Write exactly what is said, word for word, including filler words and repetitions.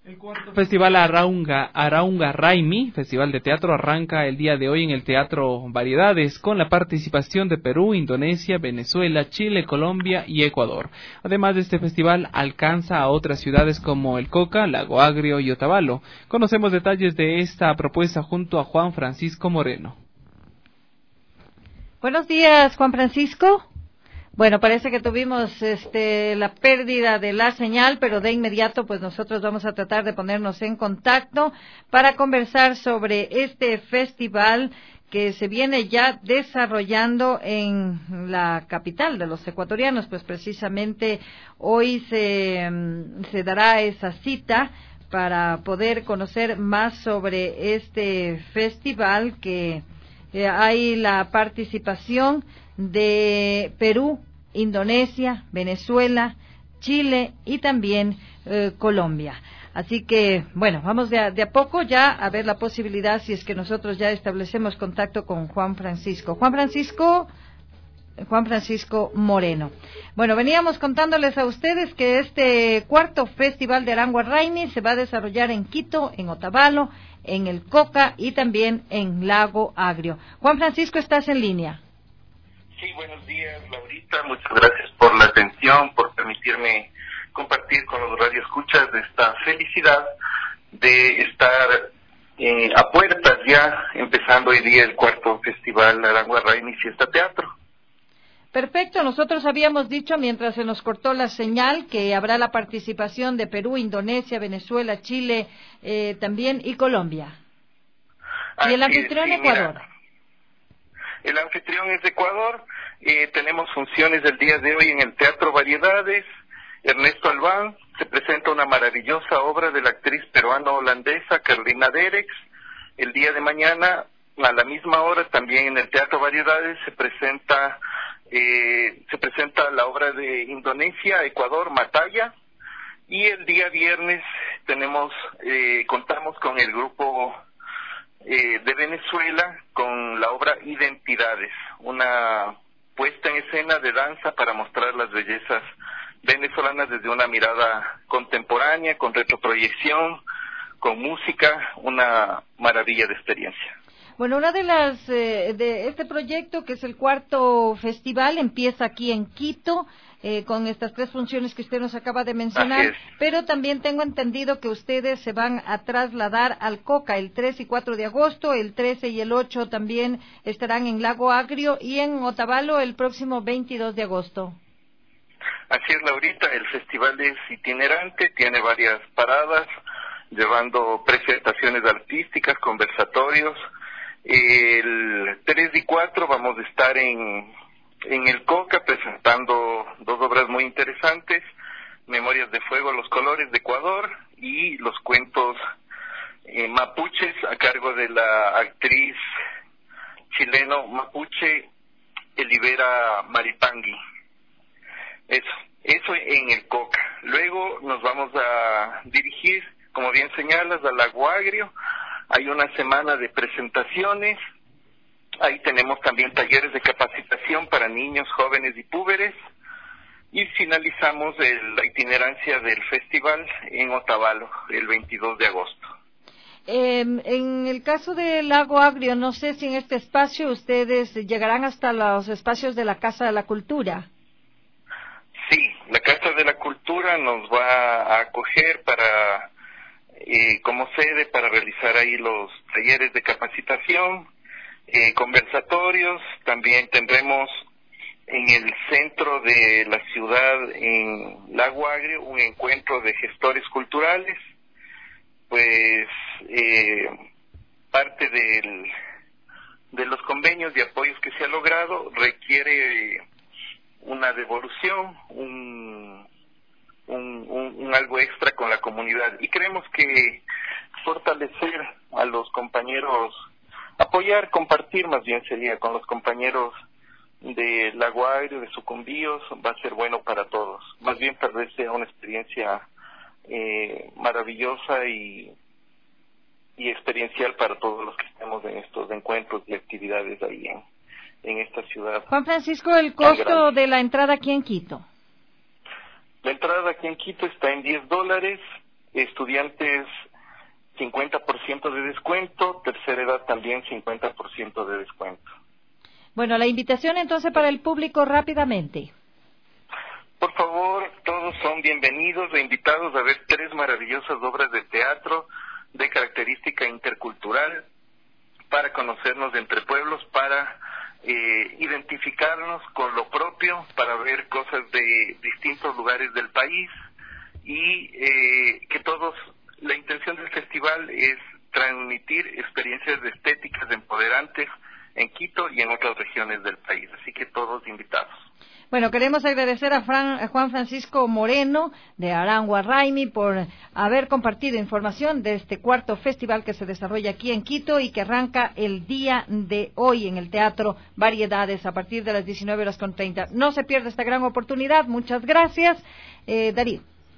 El cuarto Festival Araunga, Araunga Raimi, Festival de Teatro, arranca el día de hoy en el Teatro Variedades con la participación de Perú, Indonesia, Venezuela, Chile, Colombia y Ecuador. Además de este festival, alcanza a otras ciudades como El Coca, Lago Agrio y Otavalo. Conocemos detalles de esta propuesta junto a Juan Francisco Moreno. Buenos días, Juan Francisco. Bueno, parece que tuvimos este, la pérdida de la señal, pero de inmediato pues nosotros vamos a tratar de ponernos en contacto para conversar sobre este festival que se viene ya desarrollando en la capital de los ecuatorianos. Pues precisamente hoy se, se dará esa cita para poder conocer más sobre este festival, que eh, hay la participación de Perú, Indonesia, Venezuela, Chile y también eh, Colombia. Así que, bueno, vamos de a, de a poco ya a ver la posibilidad si es que nosotros ya establecemos contacto con Juan Francisco. Juan Francisco, Juan Francisco Moreno. Bueno, veníamos contándoles a ustedes que este cuarto Festival de Araunga Raimi se va a desarrollar en Quito, en Otavalo, en El Coca y también en Lago Agrio. Juan Francisco, ¿estás en línea? Sí, buenos días, Laurita. Muchas gracias por la atención, por permitirme compartir con los radioescuchas de esta felicidad de estar eh, a puertas ya, empezando hoy día el cuarto Festival Araunga Raimi Fiesta Teatro. Perfecto, nosotros habíamos dicho mientras se nos cortó la señal que habrá la participación de Perú, Indonesia, Venezuela, Chile eh, también y Colombia. Así y el anfitrión es, sí, Ecuador. Mira, el anfitrión es de Ecuador. Eh, tenemos funciones el día de hoy en el Teatro Variedades. Ernesto Albán, se presenta una maravillosa obra de la actriz peruano-holandesa Carolina Dereks. El día de mañana, a la misma hora, también en el Teatro Variedades se presenta eh, se presenta la obra de Indonesia, Ecuador, Mataya. Y el día viernes tenemos eh, contamos con el grupo eh, de Venezuela con la obra Identidades, una puesta en escena de danza para mostrar las bellezas venezolanas desde una mirada contemporánea, con retroproyección, con música, una maravilla de experiencia. Bueno, una de las eh, de este proyecto, que es el cuarto festival, empieza aquí en Quito, eh, con estas tres funciones que usted nos acaba de mencionar, pero también tengo entendido que ustedes se van a trasladar al Coca el tres y cuatro de agosto, el trece y el ocho también estarán en Lago Agrio y en Otavalo el próximo veintidós de agosto. Así es, Laurita, el festival es itinerante, tiene varias paradas, llevando presentaciones artísticas, conversatorios. El tres y cuatro vamos a estar en, en el Coca presentando dos obras muy interesantes, Memorias de Fuego, Los Colores de Ecuador y los cuentos eh, mapuches a cargo de la actriz chileno mapuche Elivera Maripangui. Eso, eso en el Coca. Luego nos vamos a dirigir, como bien señalas, al Lago Agrio. Hay una semana de presentaciones. Ahí tenemos también talleres de capacitación para niños, jóvenes y púberes. Y finalizamos el, la itinerancia del festival en Otavalo, el veintidós de agosto. Eh, en el caso del Lago Agrio, no sé si en este espacio ustedes llegarán hasta los espacios de la Casa de la Cultura. Sí, la Casa de la Cultura nos va a acoger para, eh, como sede para realizar ahí los talleres de capacitación, eh, conversatorios. También tendremos en el centro de la ciudad, en Lago Agrio, un encuentro de gestores culturales. Pues eh, parte del, de los convenios y apoyos que se ha logrado requiere una devolución, un, un, un, un algo extra con la comunidad. Y creemos que fortalecer a los compañeros, apoyar, compartir más bien sería con los compañeros de Lago Agrio, de Sucumbíos, va a ser bueno para todos. Más bien tal vez sea una experiencia eh, maravillosa y, y experiencial para todos los que estemos en estos encuentros y actividades ahí en, en esta ciudad. Juan Francisco, el costo de la entrada aquí en Quito. La entrada aquí en Quito está en diez dólares. estudiantes cincuenta por ciento de descuento, tercera edad también cincuenta por ciento de descuento. Bueno, la invitación entonces para el público rápidamente. Por favor, todos son bienvenidos e invitados a ver tres maravillosas obras de teatro de característica intercultural para conocernos entre pueblos, para eh, identificarnos con lo propio, para ver cosas de distintos lugares del país y eh, que todos, la intención del festival es transmitir experiencias estéticas empoderantes en Quito y en otras regiones del país, así que todos invitados. Bueno, queremos agradecer a, Fran, a Juan Francisco Moreno de Arangua Raimi por haber compartido información de este cuarto festival que se desarrolla aquí en Quito y que arranca el día de hoy en el Teatro Variedades a partir de las diecinueve horas con treinta. No se pierda esta gran oportunidad. Muchas gracias. Eh, Darío.